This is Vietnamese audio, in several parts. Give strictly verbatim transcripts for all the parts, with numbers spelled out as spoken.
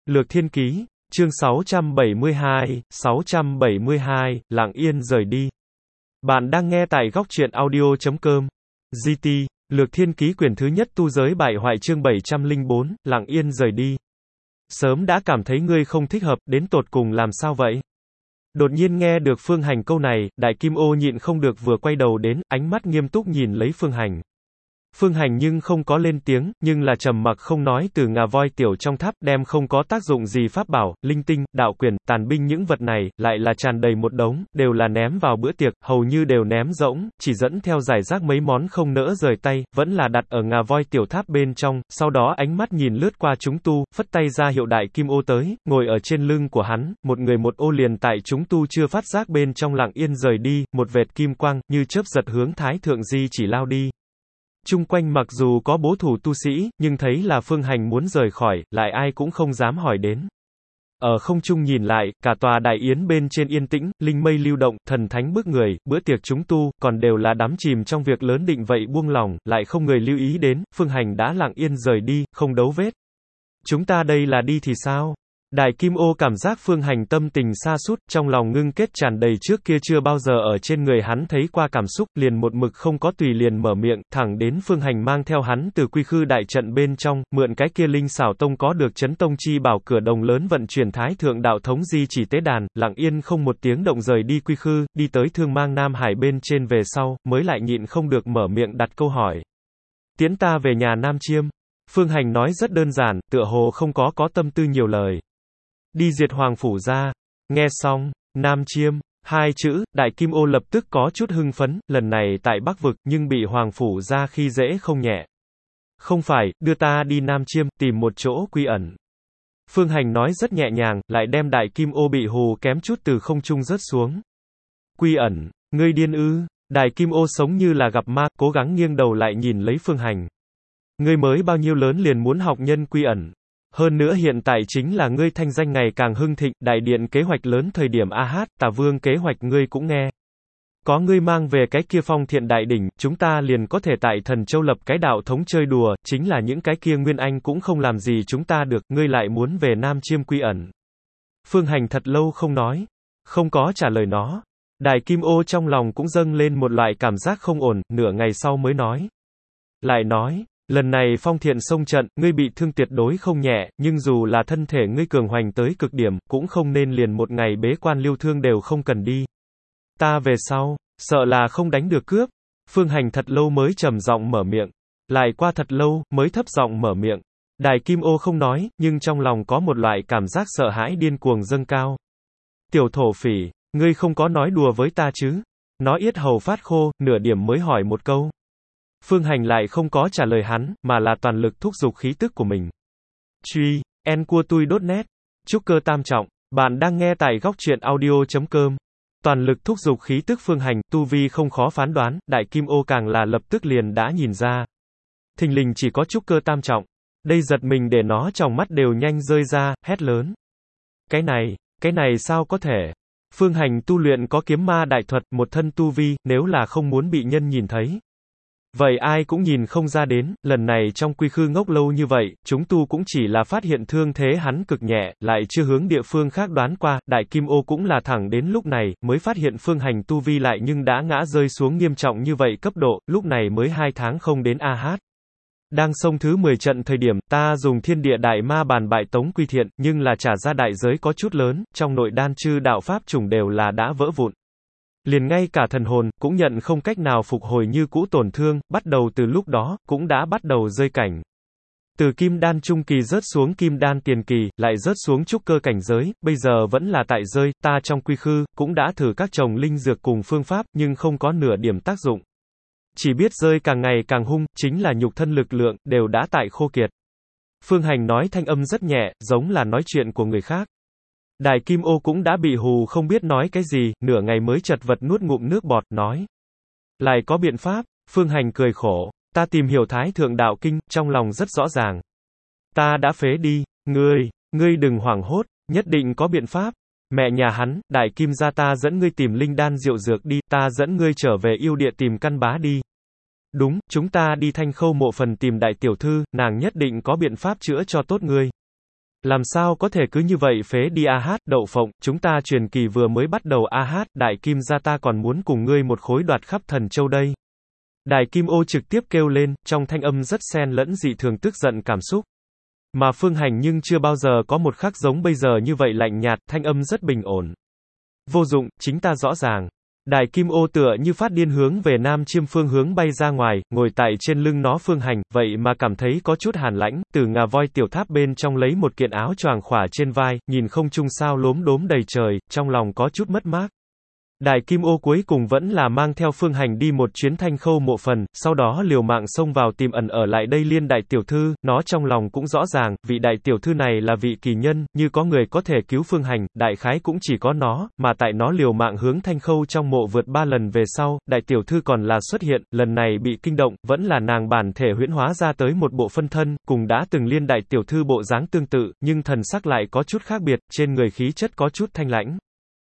Lược Thiên Ký, chương sáu trăm bảy mươi hai, sáu trăm bảy mươi hai, lặng yên rời đi. Bạn đang nghe tại góc truyện audio chấm com. giê tê, Lược Thiên Ký quyển thứ nhất tu giới bại hoại chương bảy trăm lẻ bốn, lặng yên rời đi. Sớm đã cảm thấy ngươi không thích hợp, đến tột cùng làm sao vậy? Đột nhiên nghe được Phương Hành câu này, Đại Kim Ô nhịn không được vừa quay đầu đến, ánh mắt nghiêm túc nhìn lấy Phương Hành. Phương Hành nhưng không có lên tiếng, nhưng là trầm mặc không nói từ ngà voi tiểu trong tháp đem không có tác dụng gì pháp bảo, linh tinh, đạo quyền, tàn binh những vật này, lại là tràn đầy một đống, đều là ném vào bữa tiệc, hầu như đều ném rỗng, chỉ dẫn theo giải rác mấy món không nỡ rời tay, vẫn là đặt ở ngà voi tiểu tháp bên trong, sau đó ánh mắt nhìn lướt qua chúng tu, phất tay ra hiệu Đại Kim Ô tới, ngồi ở trên lưng của hắn, một người một ô liền tại chúng tu chưa phát giác bên trong lặng yên rời đi, một vệt kim quang, như chớp giật hướng Thái Thượng Di chỉ lao đi. Chung quanh mặc dù có bố thủ tu sĩ, nhưng thấy là Phương Hành muốn rời khỏi, lại ai cũng không dám hỏi đến. Ở không trung nhìn lại, cả tòa đại yến bên trên yên tĩnh, linh mây lưu động, thần thánh bức người, bữa tiệc chúng tu, còn đều là đắm chìm trong việc lớn định vậy buông lòng, lại không người lưu ý đến, Phương Hành đã lặng yên rời đi, không đấu vết. Chúng ta đây là đi thì sao? Đại Kim Ô cảm giác Phương Hành tâm tình xa sút, trong lòng ngưng kết tràn đầy trước kia chưa bao giờ ở trên người hắn thấy qua cảm xúc, liền một mực không có tùy liền mở miệng, thẳng đến Phương Hành mang theo hắn từ quy khư đại trận bên trong, mượn cái kia linh xảo tông có được chấn tông chi bảo cửa đồng lớn vận chuyển Thái Thượng đạo thống di chỉ tế đàn, lặng yên không một tiếng động rời đi quy khư, đi tới Thương Mang Nam Hải bên trên về sau, mới lại nhịn không được mở miệng đặt câu hỏi. Tiễn ta về nhà Nam Chiêm. Phương Hành nói rất đơn giản, tựa hồ không có có tâm tư nhiều lời. Đi diệt Hoàng Phủ ra. Nghe xong, Nam Chiêm, hai chữ, Đại Kim Ô lập tức có chút hưng phấn, lần này tại Bắc Vực, nhưng bị Hoàng Phủ ra khi dễ không nhẹ. Không phải, đưa ta đi Nam Chiêm, tìm một chỗ quy ẩn. Phương Hành nói rất nhẹ nhàng, lại đem Đại Kim Ô bị hù kém chút từ không trung rớt xuống. Quy ẩn, ngươi điên ư? Đại Kim Ô sống như là gặp ma, cố gắng nghiêng đầu lại nhìn lấy Phương Hành. Ngươi mới bao nhiêu lớn liền muốn học nhân quy ẩn. Hơn nữa hiện tại chính là ngươi thanh danh ngày càng hưng thịnh, đại điện kế hoạch lớn thời điểm a hát, Tà Vương kế hoạch ngươi cũng nghe. Có ngươi mang về cái kia Phong Thiện đại đỉnh, chúng ta liền có thể tại Thần Châu lập cái đạo thống chơi đùa, chính là những cái kia Nguyên Anh cũng không làm gì chúng ta được, ngươi lại muốn về Nam Chiêm quy ẩn. Phương Hành thật lâu không nói, không có trả lời nó. Đại Kim Ô trong lòng cũng dâng lên một loại cảm giác không ổn, nửa ngày sau mới nói. Lại nói. Lần này Phong Thiện xông trận, ngươi bị thương tuyệt đối không nhẹ, nhưng dù là thân thể ngươi cường hoành tới cực điểm, cũng không nên liền một ngày bế quan lưu thương đều không cần đi. Ta về sau, sợ là không đánh được cướp. Phương Hành thật lâu mới trầm giọng mở miệng. Lại qua thật lâu, mới thấp giọng mở miệng. Đại Kim Ô không nói, nhưng trong lòng có một loại cảm giác sợ hãi điên cuồng dâng cao. Tiểu thổ phỉ, ngươi không có nói đùa với ta chứ? Nó yết hầu phát khô, nửa điểm mới hỏi một câu. Phương Hành lại không có trả lời hắn, mà là toàn lực thúc giục khí tức của mình. Truy, en cua tui đốt nét. Trúc cơ tam trọng, bạn đang nghe tại góc truyện audio chấm com. Toàn lực thúc giục khí tức Phương Hành, tu vi không khó phán đoán, Đại Kim Ô càng là lập tức liền đã nhìn ra. Thình lình chỉ có trúc cơ tam trọng. Đây giật mình để nó trong mắt đều nhanh rơi ra, hét lớn. Cái này, cái này sao có thể? Phương Hành tu luyện có kiếm ma đại thuật, một thân tu vi, nếu là không muốn bị nhân nhìn thấy. Vậy ai cũng nhìn không ra đến, lần này trong quy khư ngốc lâu như vậy, chúng tu cũng chỉ là phát hiện thương thế hắn cực nhẹ, lại chưa hướng địa phương khác đoán qua, Đại Kim Ô cũng là thẳng đến lúc này, mới phát hiện Phương Hành tu vi lại nhưng đã ngã rơi xuống nghiêm trọng như vậy cấp độ, lúc này mới hai tháng không đến a hát. Đang xông thứ mười trận thời điểm, ta dùng thiên địa đại ma bàn bại Tống Quy Thiện, nhưng là trả ra đại giới có chút lớn, trong nội đan chư đạo pháp chủng đều là đã vỡ vụn. Liền ngay cả thần hồn, cũng nhận không cách nào phục hồi như cũ tổn thương, bắt đầu từ lúc đó, cũng đã bắt đầu rơi cảnh. Từ kim đan trung kỳ rớt xuống kim đan tiền kỳ, lại rớt xuống trúc cơ cảnh giới, bây giờ vẫn là tại rơi, ta trong quy khư, cũng đã thử các chồng linh dược cùng phương pháp, nhưng không có nửa điểm tác dụng. Chỉ biết rơi càng ngày càng hung, chính là nhục thân lực lượng, đều đã tại khô kiệt. Phương Hành nói thanh âm rất nhẹ, giống là nói chuyện của người khác. Đại Kim Ô cũng đã bị hù không biết nói cái gì, nửa ngày mới chật vật nuốt ngụm nước bọt, nói. Lại có biện pháp, Phương Hành cười khổ, ta tìm hiểu Thái Thượng đạo kinh, trong lòng rất rõ ràng. Ta đã phế đi, ngươi, ngươi đừng hoảng hốt, nhất định có biện pháp. Mẹ nhà hắn, Đại Kim gia ta dẫn ngươi tìm linh đan diệu dược đi, ta dẫn ngươi trở về yêu địa tìm căn bá đi. Đúng, chúng ta đi Thanh Khâu mộ phần tìm đại tiểu thư, nàng nhất định có biện pháp chữa cho tốt ngươi. Làm sao có thể cứ như vậy phế đi a hát, Đậu Phộng, chúng ta truyền kỳ vừa mới bắt đầu a hát, Đại Kim gia ta còn muốn cùng ngươi một khối đoạt khắp Thần Châu đây. Đại Kim Ô trực tiếp kêu lên, trong thanh âm rất xen lẫn dị thường tức giận cảm xúc. Mà Phương Hành nhưng chưa bao giờ có một khắc giống bây giờ như vậy lạnh nhạt, thanh âm rất bình ổn. Vô dụng, chính ta rõ ràng. Đại Kim Ô tựa như phát điên hướng về Nam Chiêm phương hướng bay ra ngoài, ngồi tại trên lưng nó Phương Hành, vậy mà cảm thấy có chút hàn lãnh, từ ngà voi tiểu tháp bên trong lấy một kiện áo choàng khỏa trên vai, nhìn không trung sao lốm đốm đầy trời, trong lòng có chút mất mát. Đại Kim Ô cuối cùng vẫn là mang theo Phương Hành đi một chuyến Thanh Khâu mộ phần, sau đó liều mạng xông vào tìm ẩn ở lại đây Liên đại tiểu thư, nó trong lòng cũng rõ ràng, vị đại tiểu thư này là vị kỳ nhân, như có người có thể cứu Phương Hành, đại khái cũng chỉ có nó, mà tại nó liều mạng hướng Thanh Khâu trong mộ vượt ba lần về sau, đại tiểu thư còn là xuất hiện, lần này bị kinh động, vẫn là nàng bản thể huyễn hóa ra tới một bộ phân thân, cùng đã từng Liên đại tiểu thư bộ dáng tương tự, nhưng thần sắc lại có chút khác biệt, trên người khí chất có chút thanh lãnh.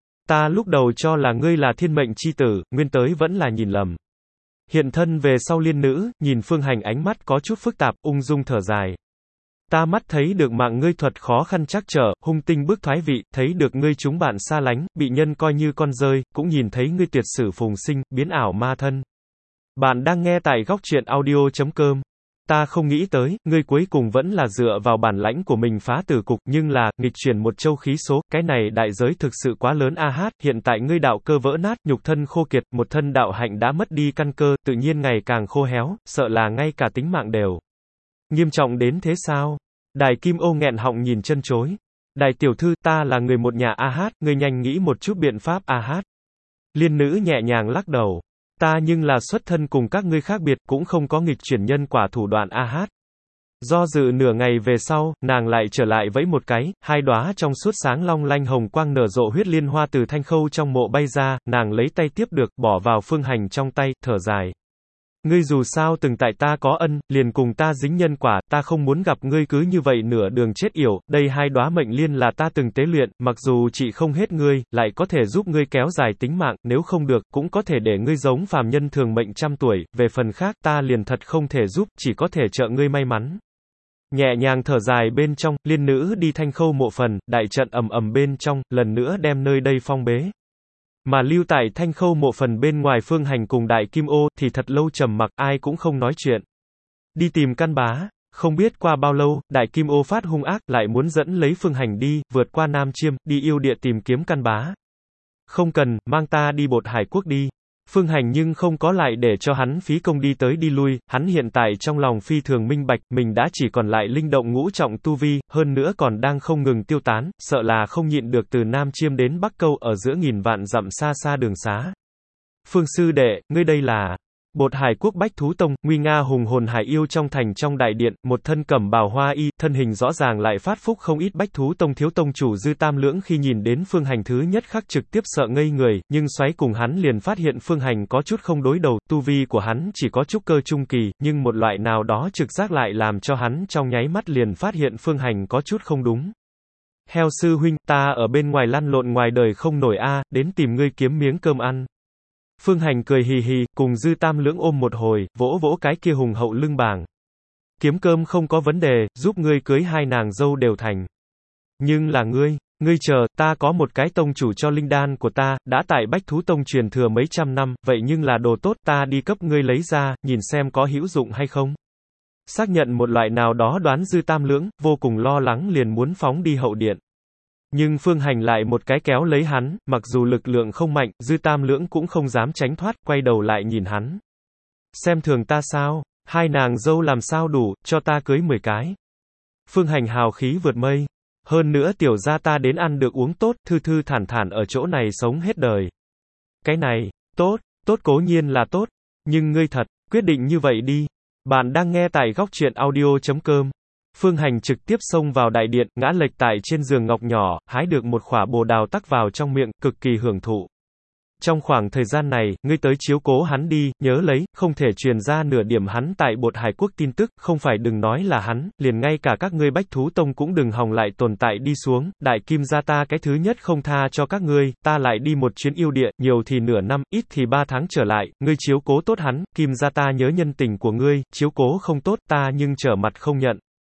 Ta lúc đầu cho là ngươi là thiên mệnh chi tử, nguyên tới vẫn là nhìn lầm. Hiện thân về sau Liên nữ, nhìn Phương Hành ánh mắt có chút phức tạp, ung dung thở dài. Ta mắt thấy được mạng ngươi thuật khó khăn trắc trở, hung tinh bước thoái vị, thấy được ngươi chúng bạn xa lánh, bị nhân coi như con rơi, cũng nhìn thấy ngươi tuyệt sử phùng sinh, biến ảo ma thân. Bạn đang nghe tại góc truyện audio chấm com. Ta không nghĩ tới, ngươi cuối cùng vẫn là dựa vào bản lãnh của mình phá tử cục, nhưng là, nghịch chuyển một châu khí số, cái này đại giới thực sự quá lớn a hát, hiện tại ngươi đạo cơ vỡ nát, nhục thân khô kiệt, một thân đạo hạnh đã mất đi căn cơ, tự nhiên ngày càng khô héo, sợ là ngay cả tính mạng đều. Nghiêm trọng đến thế sao? Đại Kim Ô nghẹn họng nhìn chân chối. Đại tiểu thư, ta là người một nhà a hát, ngươi nhanh nghĩ một chút biện pháp a hát. Liên nữ nhẹ nhàng lắc đầu. Ta nhưng là xuất thân cùng các ngươi khác biệt, cũng không có nghịch chuyển nhân quả thủ đoạn a hát. Do dự nửa ngày về sau, nàng lại trở lại vẫy một cái, hai đóa trong suốt sáng long lanh hồng quang nở rộ huyết liên hoa từ Thanh Khâu trong mộ bay ra, nàng lấy tay tiếp được, bỏ vào Phương Hành trong tay, thở dài. Ngươi dù sao từng tại ta có ân, liền cùng ta dính nhân quả, ta không muốn gặp ngươi cứ như vậy nửa đường chết yểu, đây hai đóa mệnh liên là ta từng tế luyện, mặc dù trị không hết ngươi, lại có thể giúp ngươi kéo dài tính mạng, nếu không được, cũng có thể để ngươi giống phàm nhân thường mệnh trăm tuổi, về phần khác, ta liền thật không thể giúp, chỉ có thể trợ ngươi may mắn. Nhẹ nhàng thở dài bên trong, Liên nữ đi Thanh Khâu mộ phần, đại trận ầm ầm bên trong, lần nữa đem nơi đây phong bế. Mà lưu tại Thanh Khâu mộ phần bên ngoài Phương Hành cùng Đại Kim Ô, thì thật lâu trầm mặc, ai cũng không nói chuyện. Đi tìm căn bá, không biết qua bao lâu, Đại Kim Ô phát hung ác, lại muốn dẫn lấy Phương Hành đi, vượt qua Nam Chiêm, đi yêu địa tìm kiếm căn bá. Không cần, mang ta đi Bột Hải Quốc đi. Phương Hành nhưng không có lại để cho hắn phí công đi tới đi lui, hắn hiện tại trong lòng phi thường minh bạch, mình đã chỉ còn lại linh động ngũ trọng tu vi, hơn nữa còn đang không ngừng tiêu tán, sợ là không nhịn được từ Nam Chiêm đến Bắc Câu ở giữa nghìn vạn dặm xa xa đường xá. Phương sư đệ, ngươi đây là... Bột Hải Quốc Bách Thú Tông, nguy nga hùng hồn hải yêu trong thành trong đại điện, một thân cẩm bào hoa y, thân hình rõ ràng lại phát phúc không ít Bách Thú Tông thiếu tông chủ Dư Tam Lưỡng khi nhìn đến Phương Hành thứ nhất khắc trực tiếp sợ ngây người, nhưng xoáy cùng hắn liền phát hiện Phương Hành có chút không đối đầu, tu vi của hắn chỉ có trúc cơ trung kỳ, nhưng một loại nào đó trực giác lại làm cho hắn trong nháy mắt liền phát hiện Phương Hành có chút không đúng. Heo sư huynh, ta ở bên ngoài lăn lộn ngoài đời không nổi a, đến tìm ngươi kiếm miếng cơm ăn. Phương Hành cười hì hì, cùng Dư Tam Lưỡng ôm một hồi, vỗ vỗ cái kia hùng hậu lưng bảng. Kiếm cơm không có vấn đề, giúp ngươi cưới hai nàng dâu đều thành. Nhưng là ngươi, ngươi chờ, ta có một cái tông chủ cho linh đan của ta, đã tại Bách Thú Tông truyền thừa mấy trăm năm, vậy nhưng là đồ tốt ta đi cấp ngươi lấy ra, nhìn xem có hữu dụng hay không. Xác nhận một loại nào đó đoán Dư Tam Lưỡng, vô cùng lo lắng liền muốn phóng đi hậu điện. Nhưng Phương Hành lại một cái kéo lấy hắn, mặc dù lực lượng không mạnh, Dư Tam Lưỡng cũng không dám tránh thoát, quay đầu lại nhìn hắn. Xem thường ta sao, hai nàng dâu làm sao đủ, cho ta cưới mười cái. Phương Hành hào khí vượt mây. Hơn nữa tiểu gia ta đến ăn được uống tốt, thư thư thản thản ở chỗ này sống hết đời. Cái này, tốt, tốt cố nhiên là tốt, nhưng ngươi thật, quyết định như vậy đi. Bạn đang nghe tại góc truyện audio chấm com. Phương Hành trực tiếp xông vào đại điện, ngã lệch tại trên giường ngọc nhỏ, hái được một khỏa bồ đào tắc vào trong miệng, cực kỳ hưởng thụ. Trong khoảng thời gian này, ngươi tới chiếu cố hắn đi, nhớ lấy, không thể truyền ra nửa điểm hắn tại Bột Hải Quốc tin tức, không phải đừng nói là hắn, liền ngay cả các ngươi Bách Thú Tông cũng đừng hòng lại tồn tại đi xuống, Đại Kim gia ta cái thứ nhất không tha cho các ngươi, ta lại đi một chuyến yêu địa, nhiều thì nửa năm, ít thì ba tháng trở lại, ngươi chiếu cố tốt hắn, Kim gia ta nhớ nhân tình của ngươi, chiếu cố không tốt ta nhưng trở mặt không nhận.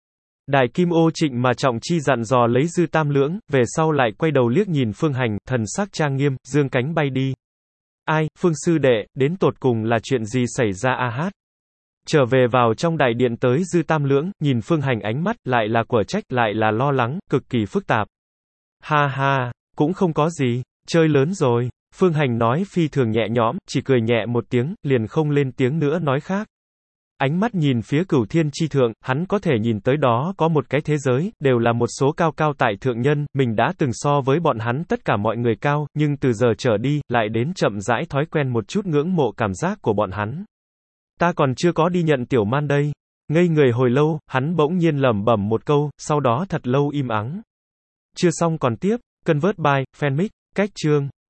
Đại kim ô trịnh mà trọng chi dặn dò lấy Dư Tam Lưỡng, về sau lại quay đầu liếc nhìn Phương Hành, thần sắc trang nghiêm, dương cánh bay đi. Ai, Phương sư đệ, đến tột cùng là chuyện gì xảy ra a hát? Trở về vào trong đại điện tới Dư Tam Lưỡng, nhìn Phương Hành ánh mắt, lại là quở trách, lại là lo lắng, cực kỳ phức tạp. Ha ha, cũng không có gì, chơi lớn rồi. Phương Hành nói phi thường nhẹ nhõm, chỉ cười nhẹ một tiếng, liền không lên tiếng nữa nói khác. Ánh mắt nhìn phía Cửu Thiên chi thượng, hắn có thể nhìn tới đó có một cái thế giới, đều là một số cao cao tại thượng nhân, mình đã từng so với bọn hắn tất cả mọi người cao, nhưng từ giờ trở đi, lại đến chậm rãi thói quen một chút ngưỡng mộ cảm giác của bọn hắn. Ta còn chưa có đi nhận tiểu man đây. Ngây người hồi lâu, hắn bỗng nhiên lẩm bẩm một câu, sau đó thật lâu im ắng. Chưa xong còn tiếp, Convert by, Fanmic, cách chương.